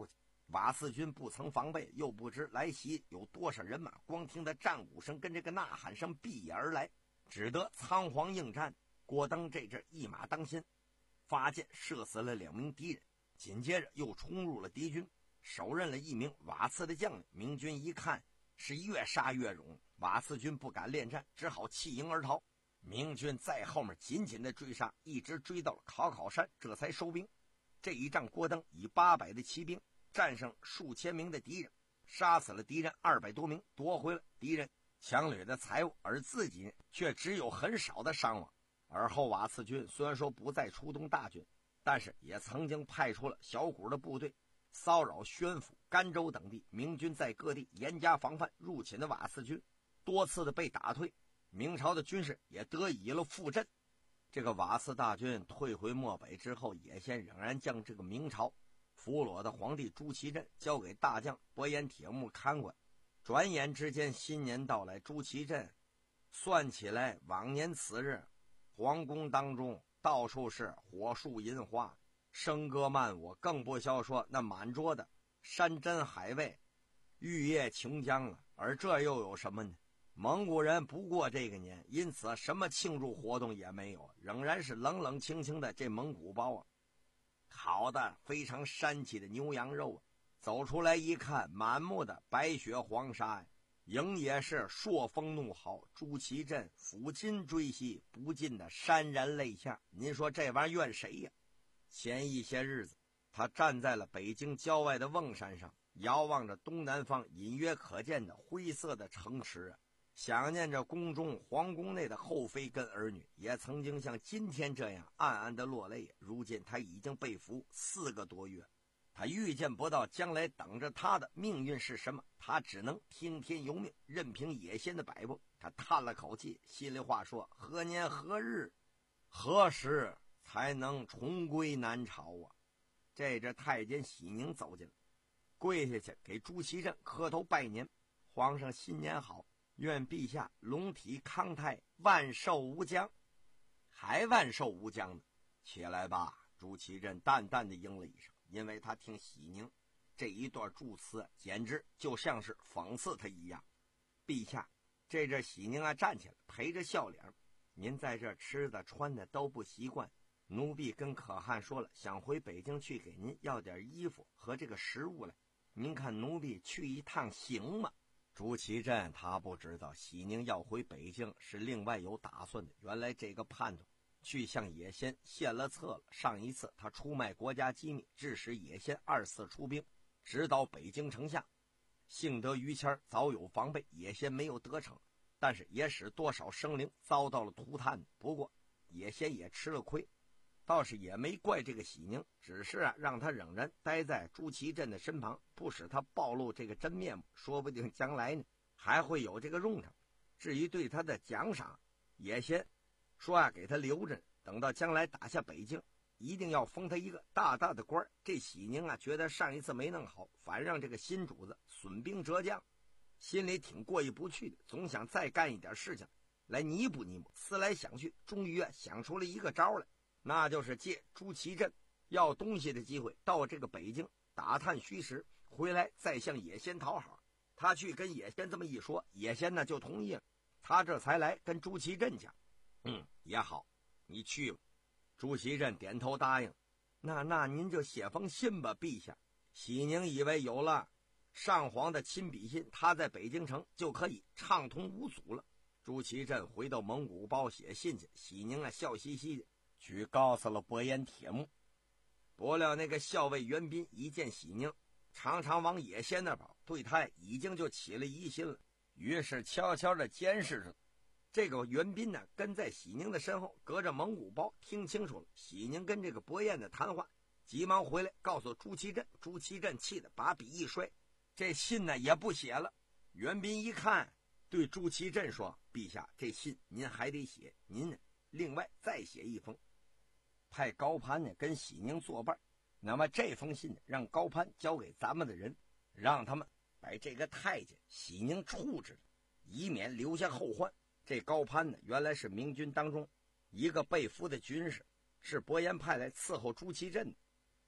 瓦剌军不曾防备，又不知来袭有多少人马，光听得战鼓声跟这个呐喊声闭眼而来，只得仓皇应战。郭登这阵一马当先，发箭射死了两名敌人，紧接着又冲入了敌军，手刃了一名瓦剌的将领。明军一看是越杀越勇，瓦剌军不敢恋战，只好弃营而逃。明军在后面紧紧的追杀，一直追到了考考山，这才收兵。这一仗，郭登以八百的骑兵战胜数千名的敌人，杀死了敌人二百多名，夺回了敌人抢掠的财物，而自己却只有很少的伤亡。而后瓦剌军虽然说不再出动大军，但是也曾经派出了小股的部队骚扰宣府、甘州等地。明军在各地严加防范，入侵的瓦剌军多次的被打退，明朝的军事也得以了复振。这个瓦剌大军退回漠北之后，野先仍然将这个明朝俘虏的皇帝朱祁镇交给大将伯颜铁木看管。转眼之间，新年到来，朱祁镇算起来，往年此日皇宫当中到处是火树银花，笙歌漫舞，更不消说那满桌的山珍海味、玉液琼浆了。而这又有什么呢？蒙古人不过这个年，因此什么庆祝活动也没有，仍然是冷冷清清的这蒙古包啊，烤的非常膻气的牛羊肉啊，走出来一看，满目的白雪黄沙呀，营也是朔风怒号，朱祁镇抚今追昔，不禁的潸然泪下。您说这玩意儿怨谁呀？前一些日子，他站在了北京郊外的瓮山上，遥望着东南方隐约可见的灰色的城池啊，想念着宫中皇宫内的后妃跟儿女，也曾经像今天这样暗暗的落泪。如今他已经被俘四个多月，他预见不到将来等着他的命运是什么，他只能听天由命，任凭野先的摆布。他叹了口气，心里话说：何年何日何时才能重归南朝啊？这这太监喜宁走进来，跪下去给朱祁镇磕头拜年。皇上新年好，愿陛下龙体康泰，万寿无疆。还万寿无疆呢？起来吧！朱祁镇淡淡的应了一声，因为他听喜宁这一段祝词简直就像是讽刺他一样。陛下，这阵喜宁啊站起来，陪着笑脸，您在这吃的穿的都不习惯，奴婢跟可汗说了，想回北京去给您要点衣服和这个食物来，您看奴婢去一趟行吗？朱祁镇他不知道喜宁要回北京是另外有打算的。原来这个叛徒去向野先献了策了，上一次他出卖国家机密，致使野先二次出兵直捣北京城下，幸得于谦早有防备，野先没有得逞，但是也使多少生灵遭到了涂炭。不过野先也吃了亏，倒是也没怪这个喜宁，只是啊让他仍然待在朱祁镇的身旁，不使他暴露这个真面目，说不定将来呢还会有这个用场。至于对他的奖赏，野先说啊给他留着，等到将来打下北京，一定要封他一个大大的官。这喜宁啊觉得上一次没弄好，反让这个新主子损兵折将，心里挺过意不去的，总想再干一点事情来弥补弥补。思来想去，终于啊想出了一个招来，那就是借朱祁镇要东西的机会到这个北京打探虚实，回来再向野先讨好。他去跟野先这么一说，野先呢就同意了，他这才来跟朱祁镇讲。嗯，也好，你去吧。朱祁镇点头答应。那那您就写封信吧，陛下。喜宁以为有了上皇的亲笔信，他在北京城就可以畅通无阻了。朱祁镇回到蒙古包写信去，喜宁啊笑嘻嘻的去告诉了伯颜铁木。不料那个校尉袁彬一见喜宁常常往野先那跑，对他已经就起了疑心了，于是悄悄的监视着。这个袁彬呢跟在喜宁的身后，隔着蒙古包听清楚了喜宁跟这个伯颜的谈话，急忙回来告诉朱祁镇。朱祁镇气得把笔一摔，这信呢也不写了。袁彬一看，对朱祁镇说：陛下，这信您还得写，您呢另外再写一封，派高攀呢跟喜宁作伴。那么这封信让高攀交给咱们的人，让他们把这个太监喜宁处置了，以免留下后患。这高攀呢原来是明军当中一个被俘的军士，是伯颜派来伺候朱祁镇的。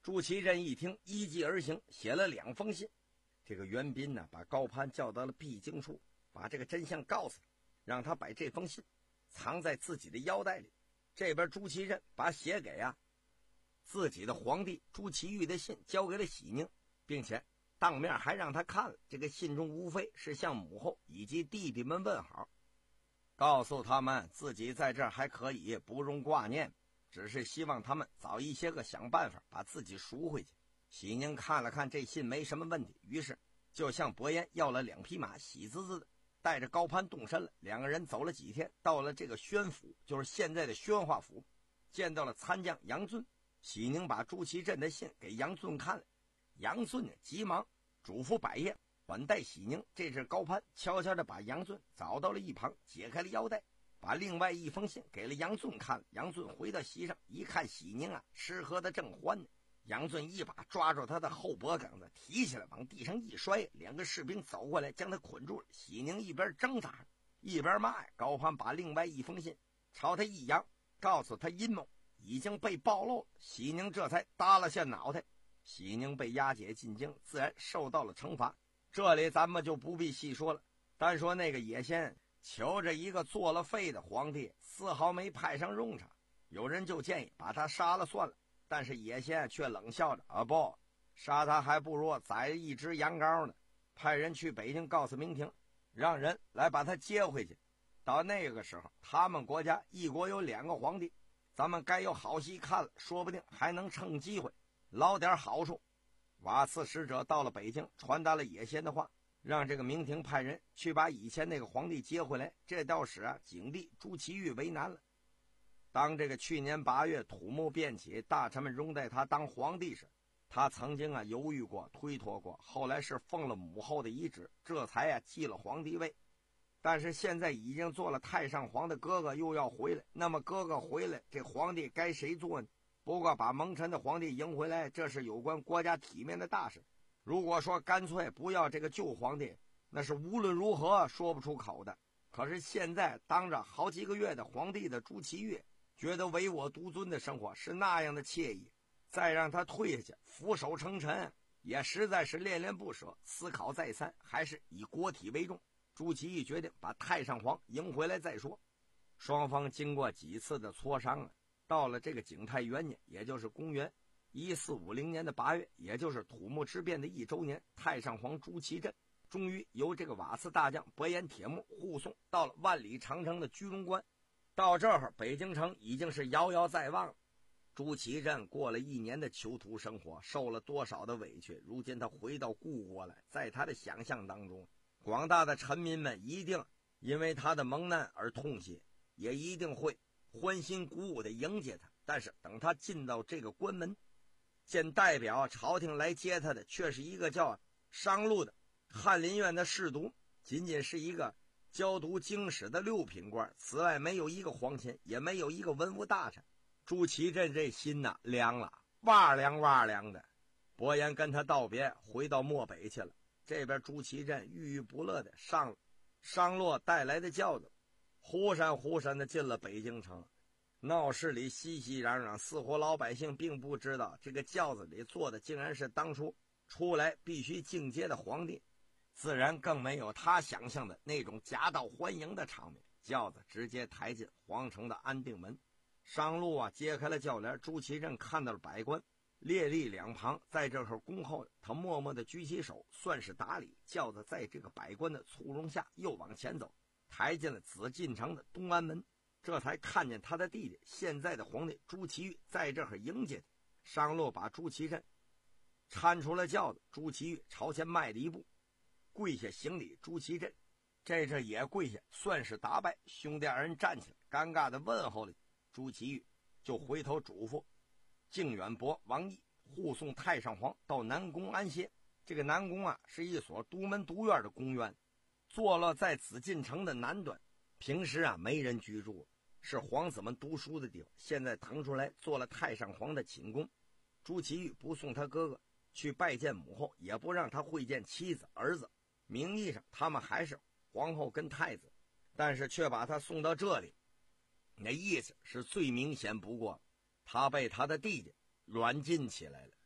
朱祁镇一听，依计而行，写了两封信。这个袁彬呢，把高攀叫到了必经处，把这个真相告诉他，让他把这封信藏在自己的腰带里。这边朱祁镇把写给啊自己的皇帝朱祁钰的信交给了喜宁，并且当面还让他看了。这个信中无非是向母后以及弟弟们问好，告诉他们自己在这儿还可以，不容挂念，只是希望他们早一些个想办法把自己赎回去。喜宁看了看这信没什么问题，于是就向伯颜要了两匹马，喜滋滋的带着高攀动身了。两个人走了几天，到了这个宣府，就是现在的宣化府，见到了参将杨俊。喜宁把朱祁镇的信给杨俊看了，杨俊呢急忙嘱咐百业款待喜宁。这是高攀悄悄地把杨俊找到了一旁，解开了腰带，把另外一封信给了杨俊看了。杨俊回到席上一看，喜宁啊吃喝的正欢呢。杨俊一把抓住他的后脖梗子，提起来往地上一摔，两个士兵走过来将他捆住了。喜宁一边挣扎一边骂呀。高攀把另外一封信朝他一扬，告诉他阴谋已经被暴露了。喜宁这才耷拉下脑袋。喜宁被押解进京，自然受到了惩罚，这里咱们就不必细说了。单说那个野仙求着一个做了废的皇帝，丝毫没派上用场，有人就建议把他杀了算了。但是野仙却冷笑着，啊不，杀他还不如宰一只羊羔呢。派人去北京告诉明廷，让人来把他接回去。到那个时候，他们国家一国有两个皇帝，咱们该有好戏看了，说不定还能趁机会捞点好处。瓦剌使者到了北京，传达了野仙的话，让这个明廷派人去把以前那个皇帝接回来。这倒使啊景帝朱祁钰为难了。当这个去年八月土木变起，大臣们拥戴他当皇帝时，他曾经啊犹豫过，推脱过，后来是奉了母后的遗旨，这才啊继了皇帝位。但是现在已经做了太上皇的哥哥又要回来，那么哥哥回来，这皇帝该谁做呢？不过把蒙尘的皇帝迎回来，这是有关国家体面的大事。如果说干脆不要这个旧皇帝，那是无论如何说不出口的。可是现在当着好几个月的皇帝的朱祁钰，觉得唯我独尊的生活是那样的惬意，再让他退下去俯首称臣，也实在是恋恋不舍。思考再三，还是以国体为重。朱祁钰决定把太上皇迎回来再说。双方经过几次的磋商啊，到了这个景泰元年，也就是公元一四五零年的八月，也就是土木之变的一周年，太上皇朱祁镇终于由这个瓦剌大将伯颜铁木护送到了万里长城的居庸关。到这儿，北京城已经是遥遥在望了。朱祁镇过了一年的囚徒生活，受了多少的委屈，如今他回到故国来，在他的想象当中，广大的臣民们一定因为他的蒙难而痛惜，也一定会欢欣鼓舞地迎接他。但是等他进到这个关门，见代表朝廷来接他的却是一个叫商禄的翰林院的侍读，仅仅是一个教读经史的六品官，此外没有一个皇亲，也没有一个文武大臣。朱祁镇这心呐凉了，哇凉哇凉的。伯颜跟他道别，回到漠北去了。这边朱祁镇郁郁不乐的上了商洛带来的轿子，忽闪忽闪的进了北京城。闹市里熙熙攘攘，似乎老百姓并不知道这个轿子里坐的竟然是当初出来必须进阶的皇帝，自然更没有他想象的那种夹道欢迎的场面。轿子直接抬进皇城的安定门，商路啊揭开了轿帘，朱祁镇看到了百官列立两旁，在这会儿恭候，他默默地举起手算是打理。轿子在这个百官的簇拥下又往前走，抬进了紫禁城的东安门，这才看见他的弟弟现在的皇帝朱祁钰在这儿迎接他。商路把朱祁镇搀出了轿子，朱祁钰朝前迈了一步，跪下行礼。朱祁镇这阵也跪下，算是打败。兄弟二人站起来，尴尬的问候了朱祁钰，就回头嘱咐靖远伯王毅护送太上皇到南宫安歇。这个南宫啊，是一所独门独院的宫院，坐落在紫禁城的南端，平时啊没人居住，是皇子们读书的地方。现在腾出来做了太上皇的寝宫。朱祁钰不送他哥哥去拜见母后，也不让他会见妻子儿子，名义上他们还是皇后跟太子，但是却把他送到这里，那意思是最明显不过，他被他的弟弟软禁起来了。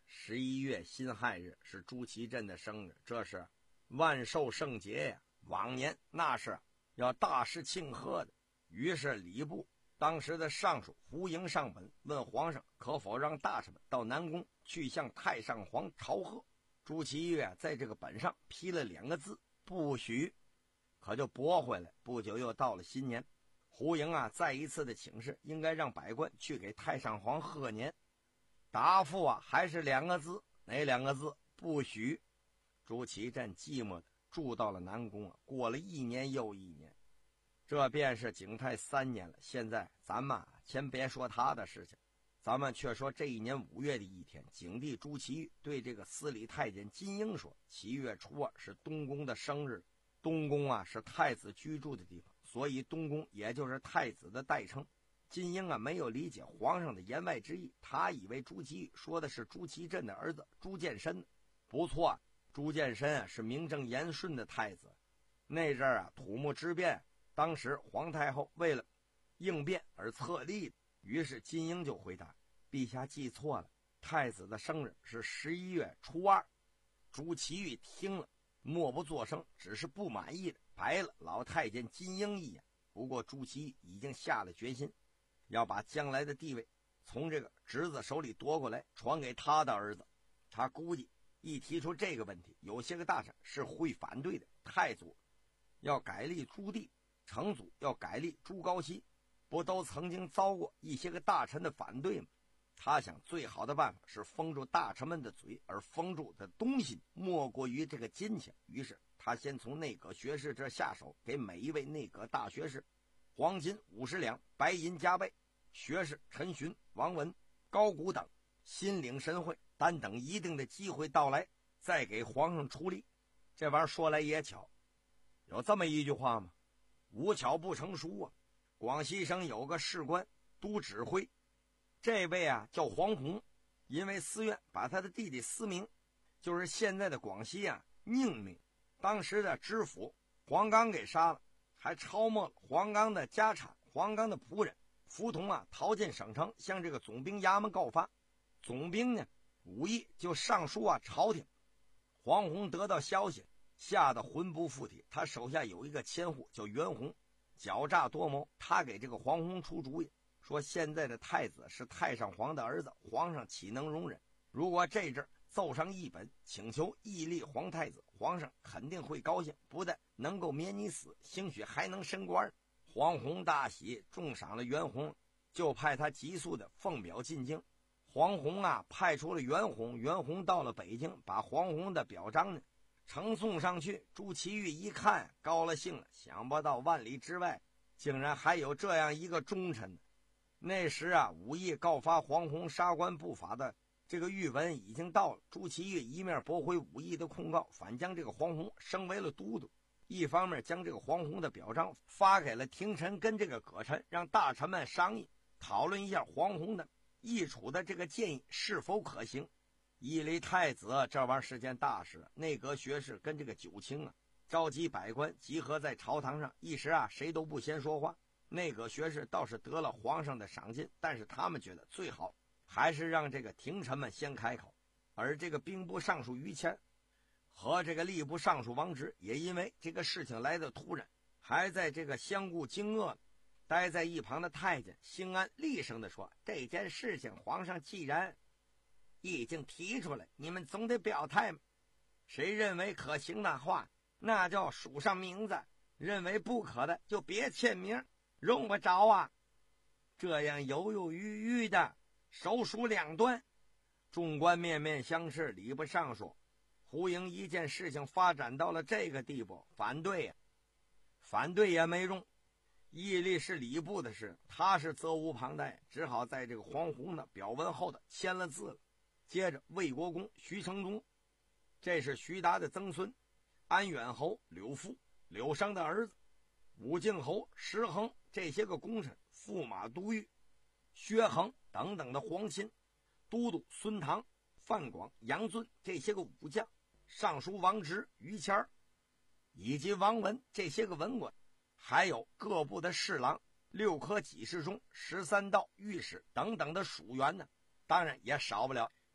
十一月辛亥日是朱祁镇的生日，这是万寿圣节呀，往年那是要大肆庆贺的。于是礼部当时的尚书胡营上本，问皇上可否让大臣们到南宫去向太上皇朝贺。朱祁钰在这个本上批了两个字，不许，可就驳回来。不久又到了新年，胡营啊再一次的请示，应该让百官去给太上皇贺年。答复啊还是两个字，哪两个字？不许。朱祁镇寂寞的住到了南宫啊，过了一年又一年，这便是景泰三年了。现在咱们啊先别说他的事情，咱们却说这一年五月的一天，景帝朱祁钰对这个司礼太监金英说，七月初二是东宫的生日。东宫啊是太子居住的地方，所以东宫也就是太子的代称。金英啊没有理解皇上的言外之意，他以为朱祁钰说的是朱祁镇的儿子朱见深。不错啊，朱见深啊是名正言顺的太子。那阵儿啊土木之变，当时皇太后为了应变而册立的，于是金英就回答，陛下记错了，太子的生日是十一月初二。朱祁钰听了默不作声，只是不满意的白了老太监金英一眼。不过朱祁钰已经下了决心，要把将来的地位从这个侄子手里夺过来，传给他的儿子。他估计一提出这个问题，有些个大臣是会反对的。太祖要改立朱棣，成祖要改立朱高煦，不都曾经遭过一些个大臣的反对吗？他想最好的办法是封住大臣们的嘴，而封住的东西莫过于这个金钱。于是他先从内阁学士这下手，给每一位内阁大学士黄金五十两，白银加倍。学士陈询、王文、高古等心领神会，但等一定的机会到来，再给皇上出力。这玩意儿说来也巧，有这么一句话吗？无巧不成书啊。广西省有个士官都指挥，这位啊叫黄宏，因为私怨把他的弟弟思明，就是现在的广西啊宁明当时的知府黄冈给杀了，还抄没了黄冈的家产、黄冈的仆人。福同啊逃进省城，向这个总兵衙门告发。总兵呢武义就上书啊朝廷。黄宏得到消息，吓得魂不附体。他手下有一个千户叫袁弘，狡诈多谋。他给这个黄宏出主意，说现在的太子是太上皇的儿子，皇上岂能容忍？如果这阵奏上一本，请求义立皇太子，皇上肯定会高兴，不但能够免你死，兴许还能升官。黄宏大喜，重赏了袁弘，就派他急速的奉表进京。黄宏啊派出了袁弘，袁弘到了北京，把黄宏的表彰呢呈送上去。朱祁钰一看高了兴了，想不到万里之外竟然还有这样一个忠臣呢。那时啊武义告发黄宏杀官不法的这个谕文已经到了，朱祁钰一面驳回武义的控告，反将这个黄宏升为了都督。一方面将这个黄宏的表彰发给了廷臣跟这个阁臣，让大臣们商议讨论一下黄宏的议处的这个建议是否可行。义立太子这玩意儿是件大事，内阁学士跟这个九卿啊召集百官集合在朝堂上，一时啊谁都不先说话。内阁学士倒是得了皇上的赏金，但是他们觉得最好还是让这个廷臣们先开口。而这个兵部尚书于谦和这个吏部尚书王直也因为这个事情来得突然，还在这个相顾惊愕了。待在一旁的太监兴安厉声地说，这件事情皇上既然已经提出来，你们总得表态嘛。谁认为可行的话，那就署上名字，认为不可的就别签名，用不着啊。这样犹犹豫豫的手数两端，众官面面相视。礼部尚书胡营一件事情发展到了这个地步，反对呀、啊，反对也没用。义立是礼部的事，他是责无旁贷，只好在这个黄宏的表文后的签了字了。接着魏国公徐承宗，这是徐达的曾孙，安远侯柳父柳生的儿子，武敬侯石衡，这些个功臣，驸马都尉薛衡等等的皇亲，都督孙唐、范广、杨尊这些个武将，尚书王直、于谦以及王文这些个文官，还有各部的侍郎、六科给事中、十三道御史等等的属员呢，当然也少不了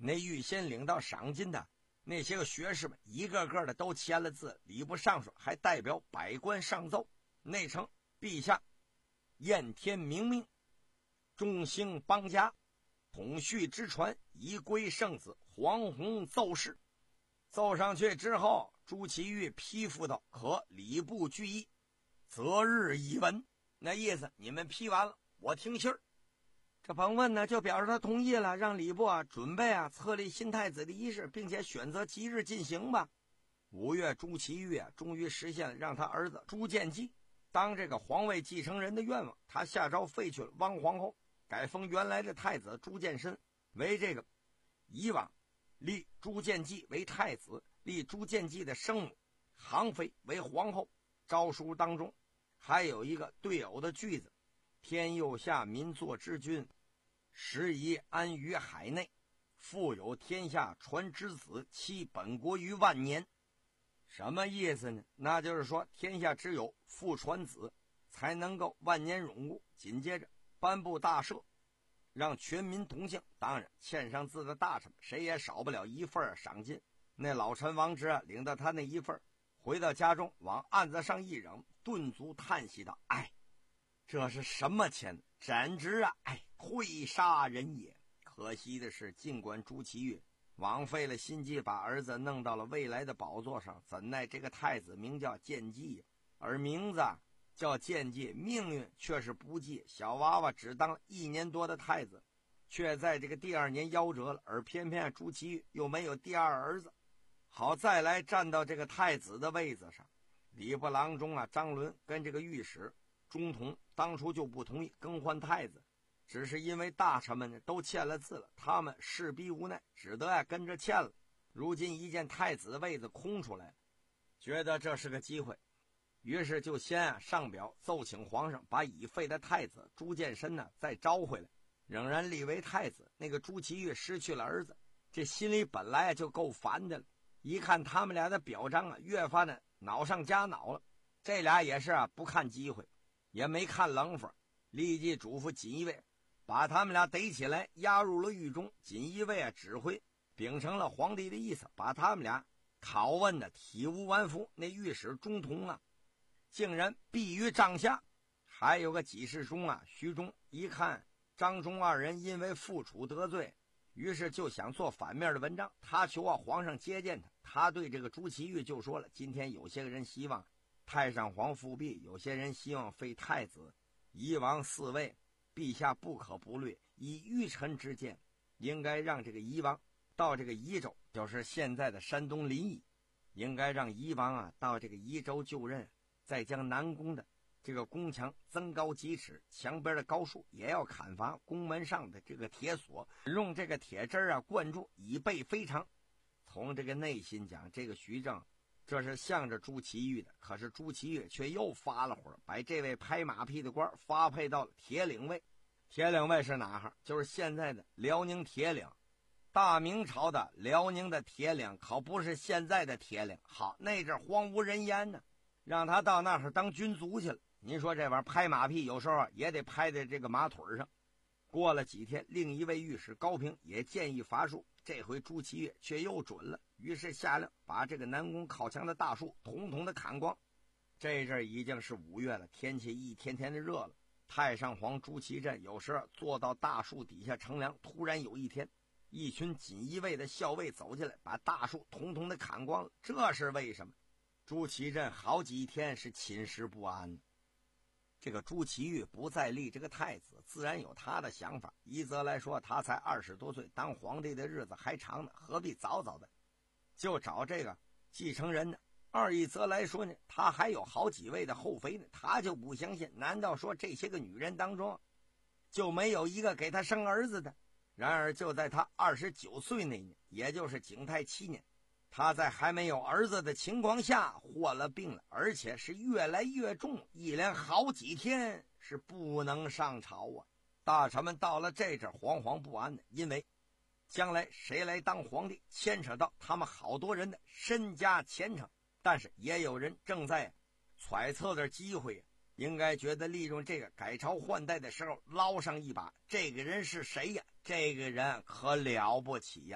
那预先领到赏金的那些个学士们一个个的都签了字，礼部尚书还代表百官上奏，内称陛下燕天明命，中兴邦家，统序之传，宜归圣子黄洪奏事。奏上去之后，朱祁钰批复道：可礼部具议，择日以闻。那意思你们批完了，我听信儿。这彭问呢就表示他同意了，让礼部啊准备啊册立新太子的仪式，并且选择吉日进行吧。五月，朱祁钰啊终于实现了让他儿子朱见济当这个皇位继承人的愿望。他下诏废去了汪皇后，改封原来的太子朱见深为这个以往，立朱见济为太子，立朱见济的生母杭妃为皇后。诏书当中还有一个对偶的句子：天佑下民作之君，时宜安于海内，复有天下传之子，其本国于万年。什么意思呢？那就是说天下只有父传子才能够万年永固。紧接着颁布大赦，让全民同庆。当然签上字的大臣谁也少不了一份赏金。那老臣王直啊领到他那一份，回到家中往案子上一扔，顿足叹息道：哎，这是什么钱？简直啊，哎，会杀人也。可惜的是，尽管朱祁钰枉费了心机把儿子弄到了未来的宝座上，怎奈这个太子名叫见济，而名字叫见济，命运却是不济。小娃娃只当了一年多的太子，却在这个第二年夭折了，而偏偏朱祁钰又没有第二儿子，好再来站到这个太子的位子上。礼部郎中啊张伦跟这个御史中统当初就不同意更换太子，只是因为大臣们都签了字了，他们势逼无奈，只得啊跟着签了。如今一见太子的位子空出来，觉得这是个机会，于是就先啊上表奏请皇上把已废的太子朱见深呢再招回来，仍然立为太子。那个朱祁钰失去了儿子，这心里本来就够烦的了，一看他们俩的表彰啊，越发的恼上加恼了。这俩也是啊不看机会，也没看冷风，立即嘱咐锦衣卫把他们俩逮起来，押入了狱中。锦衣卫啊指挥秉承了皇帝的意思，把他们俩拷问的体无完肤。那御史中统啊竟然毙于帐下。还有个给事中啊徐忠，一看张忠二人因为复楚得罪，于是就想做反面的文章，他求啊皇上接见他。他对这个朱祁钰就说了，今天有些人希望太上皇复辟，有些人希望废太子，夷王四位，陛下不可不虑，以愚臣之见，应该让这个夷王到这个夷州，就是现在的山东临沂，应该让夷王啊到这个夷州就任，再将南宫的这个宫墙增高几尺，墙边的高树也要砍伐，宫门上的这个铁锁用这个铁针啊灌注，以备非常。从这个内心讲，这个徐正这是向着朱祁钰的，可是朱祁钰却又发了火，把这位拍马屁的官发配到了铁岭卫。铁岭卫是哪哈？就是现在的辽宁铁岭。大明朝的辽宁的铁岭可不是现在的铁岭。好，那阵荒无人烟呢，让他到那儿当军卒去了。您说这玩意儿拍马屁有时候也得拍在这个马腿上。过了几天，另一位御史高平也建议伐树，这回朱祁钰却又准了，于是下令把这个南宫靠墙的大树统统的砍光。这阵已经是五月了，天气一天天的热了。太上皇朱祁镇有时坐到大树底下乘凉，突然有一天，一群锦衣卫的校尉走进来，把大树统统的砍光了。这是为什么？朱祁镇好几天是寝食不安。这个朱祁钰不再立这个太子，自然有他的想法。一则来说，他才二十多岁，当皇帝的日子还长呢，何必早早的就找这个继承人呢？二一则来说呢，他还有好几位的后妃呢，他就不相信，难道说这些个女人当中就没有一个给他生儿子的？然而就在他二十九岁那年，也就是景泰七年，他在还没有儿子的情况下患了病了，而且是越来越重，一连好几天是不能上朝啊。大臣们到了这阵惶惶不安的，因为将来谁来当皇帝牵扯到他们好多人的身家前程，但是也有人正在揣测的机会，应该觉得利用这个改朝换代的时候捞上一把。这个人是谁呀？这个人可了不起呀！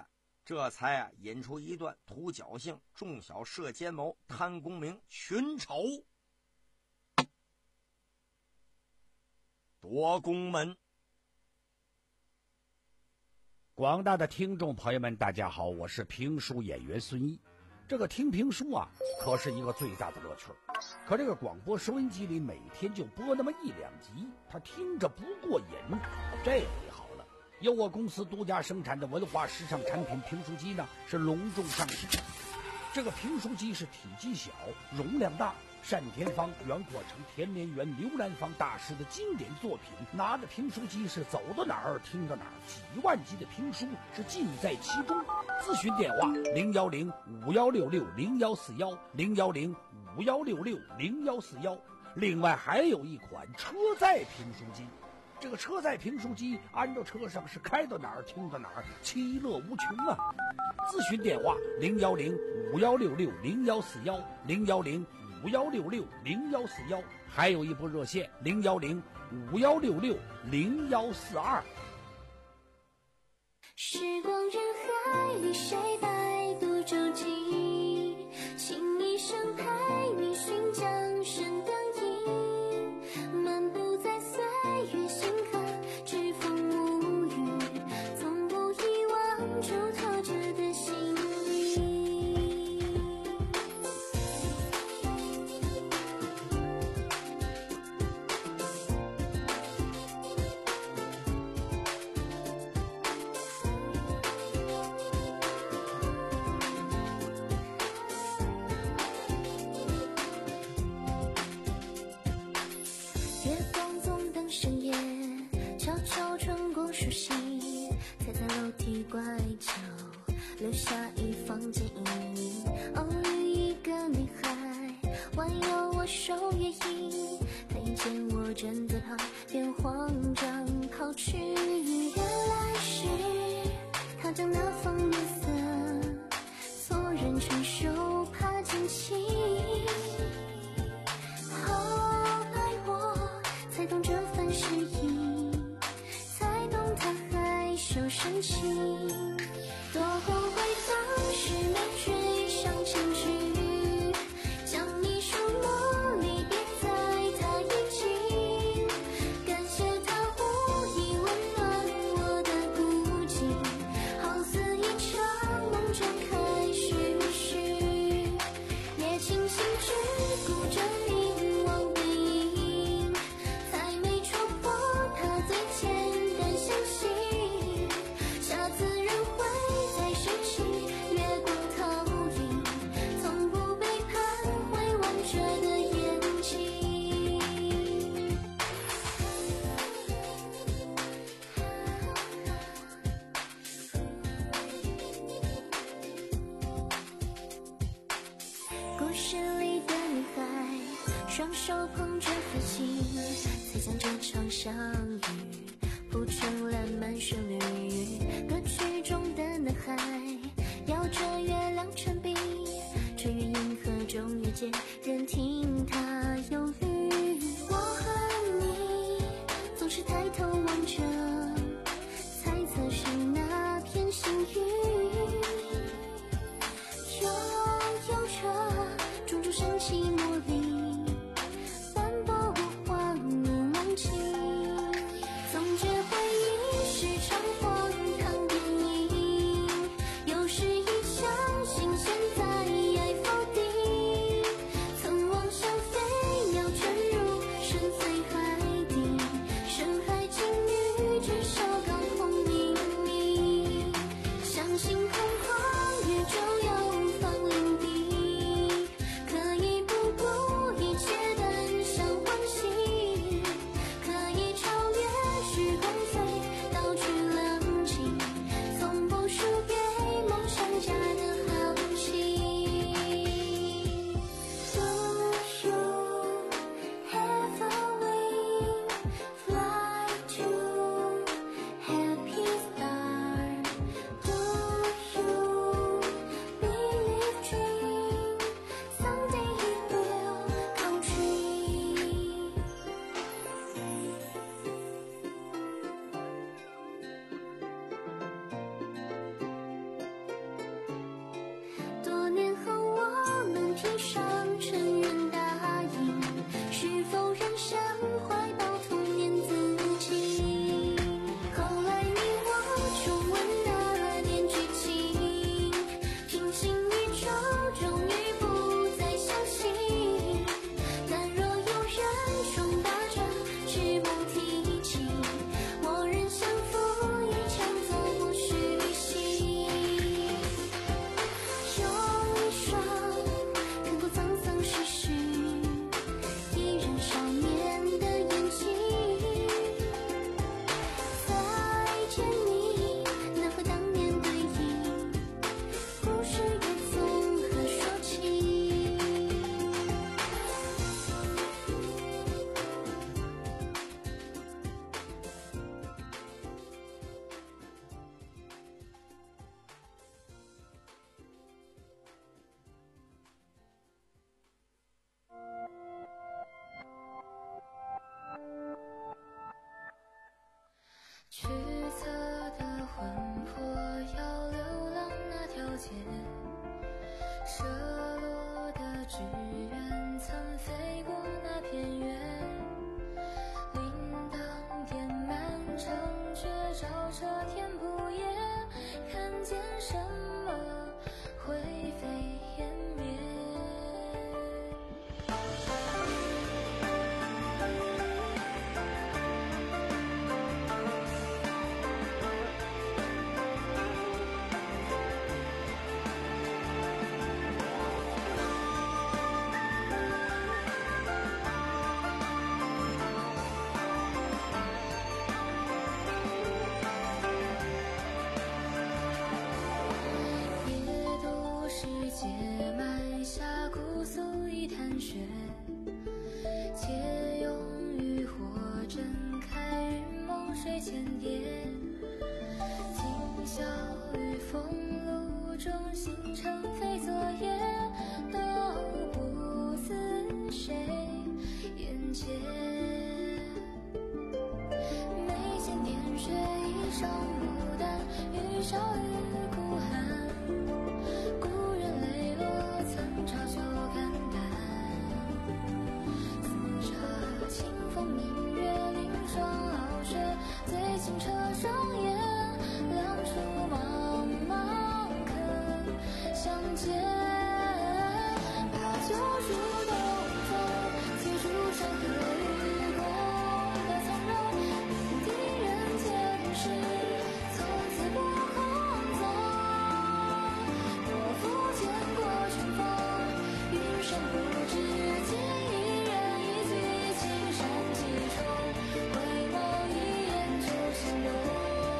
这才啊引出一段图侥幸、众小设奸谋、贪功名、群丑夺宫门。 广大的听众朋友们，大家好，我是评书演员孙一。这个听评书啊，可是一个最大的乐趣。可这个广播收音机里每天就播那么一两集，他听着不过瘾。这回好了，由我公司独家生产的文化时尚产品评书机呢，是隆重上市。这个评书机是体积小，容量大，单田芳、袁阔成、田连元、刘兰芳大师的经典作品，拿着评书机是走到哪儿听到哪儿，几万集的评书是尽在其中。咨询电话零幺零五幺六六零幺四幺零幺零五幺六六零幺四幺。另外还有一款车载评书机，这个车载评书机安到车上是开到哪儿听到哪儿，其乐无穷啊！咨询电话零幺零五幺六六零幺四幺零幺零五幺六六零幺四幺，还有一部热线零幺零五幺六六零幺四二。 时光人海里，谁摆渡舟楫？情一生陪你寻江声灯影，漫步在岁月星河，栉风无语，从不遗忘嘱托着的心意。月光纵灯深夜，悄悄穿过书隙，踩在楼梯拐角，留下一房间阴影。偶遇一个女孩，挽有我手月影，她眼见我站在旁边慌张跑去，原来是她将那方月色错认成手帕惊奇。才懂这份诗意，才懂他害羞深情，多后悔当时没追上前去，将你书墨离别在他眼睛，感谢他无意温暖我的孤寂，好似一场梦展开续续，也庆幸只顾着凝望背影，才没戳破他最简单相信，下次仍会再拾起月光投影，从不背叛回望着的眼睛。故事里的女孩，双手捧着父亲，才将这场相遇谱成了满旋律。歌曲中的男孩，摇着月亮成笔，吹越银河中遇见人听他忧虑。我和你总是抬头望着，猜测是那片幸运，拥有着种种神奇魔力，斑驳无荒芜梦境，总觉回忆是场荒唐电影， 切。眉间点穴，一上牡丹，欲笑欲哭寒。故人泪落，曾朝酒肝胆。似这清风明月，凌霜傲雪，醉清澈双眼，两处茫茫可相见。把酒入洞中，醉出山河与共的从容，地人间事，从此不空踪。我复见过春风，云深不知，见一人一醉，青山几重，回眸一眼就相拥。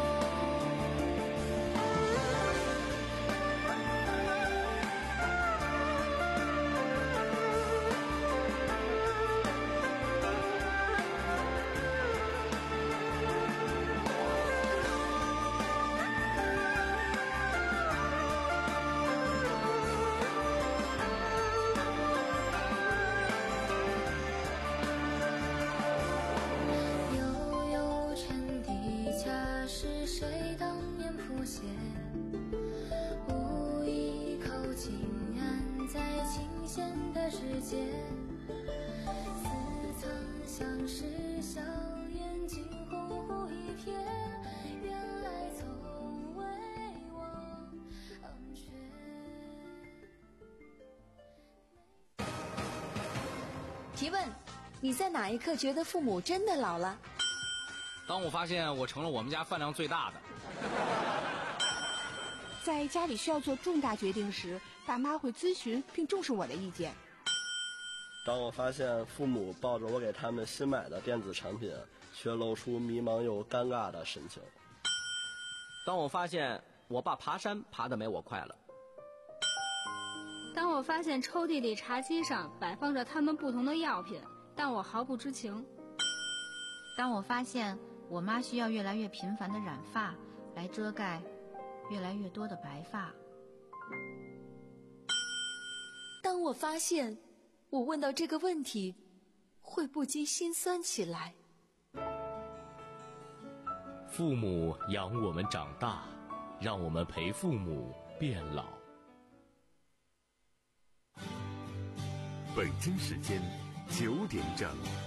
悠悠沉底，恰是谁当年谱写？无意靠近，安在琴弦的世界。似曾相识，笑颜惊鸿忽一瞥，原来从未忘却。 提问：你在哪一刻觉得父母真的老了？ 当我发现我成了我们家饭量最大的。 在家里需要做重大决定时，爸妈会咨询并重视我的意见。 当我发现父母抱着我给他们新买的电子产品，却露出迷茫又尴尬的神情。 当我发现我爸爬山爬得没我快了。 当我发现抽屉里茶几上摆放着他们不同的药品，但我毫不知情。 当我发现我妈需要越来越频繁的染发来遮盖越来越多的白发。 当我发现我问到这个问题会不禁心酸起来。 父母养我们长大，让我们陪父母变老。 北京时间九点整。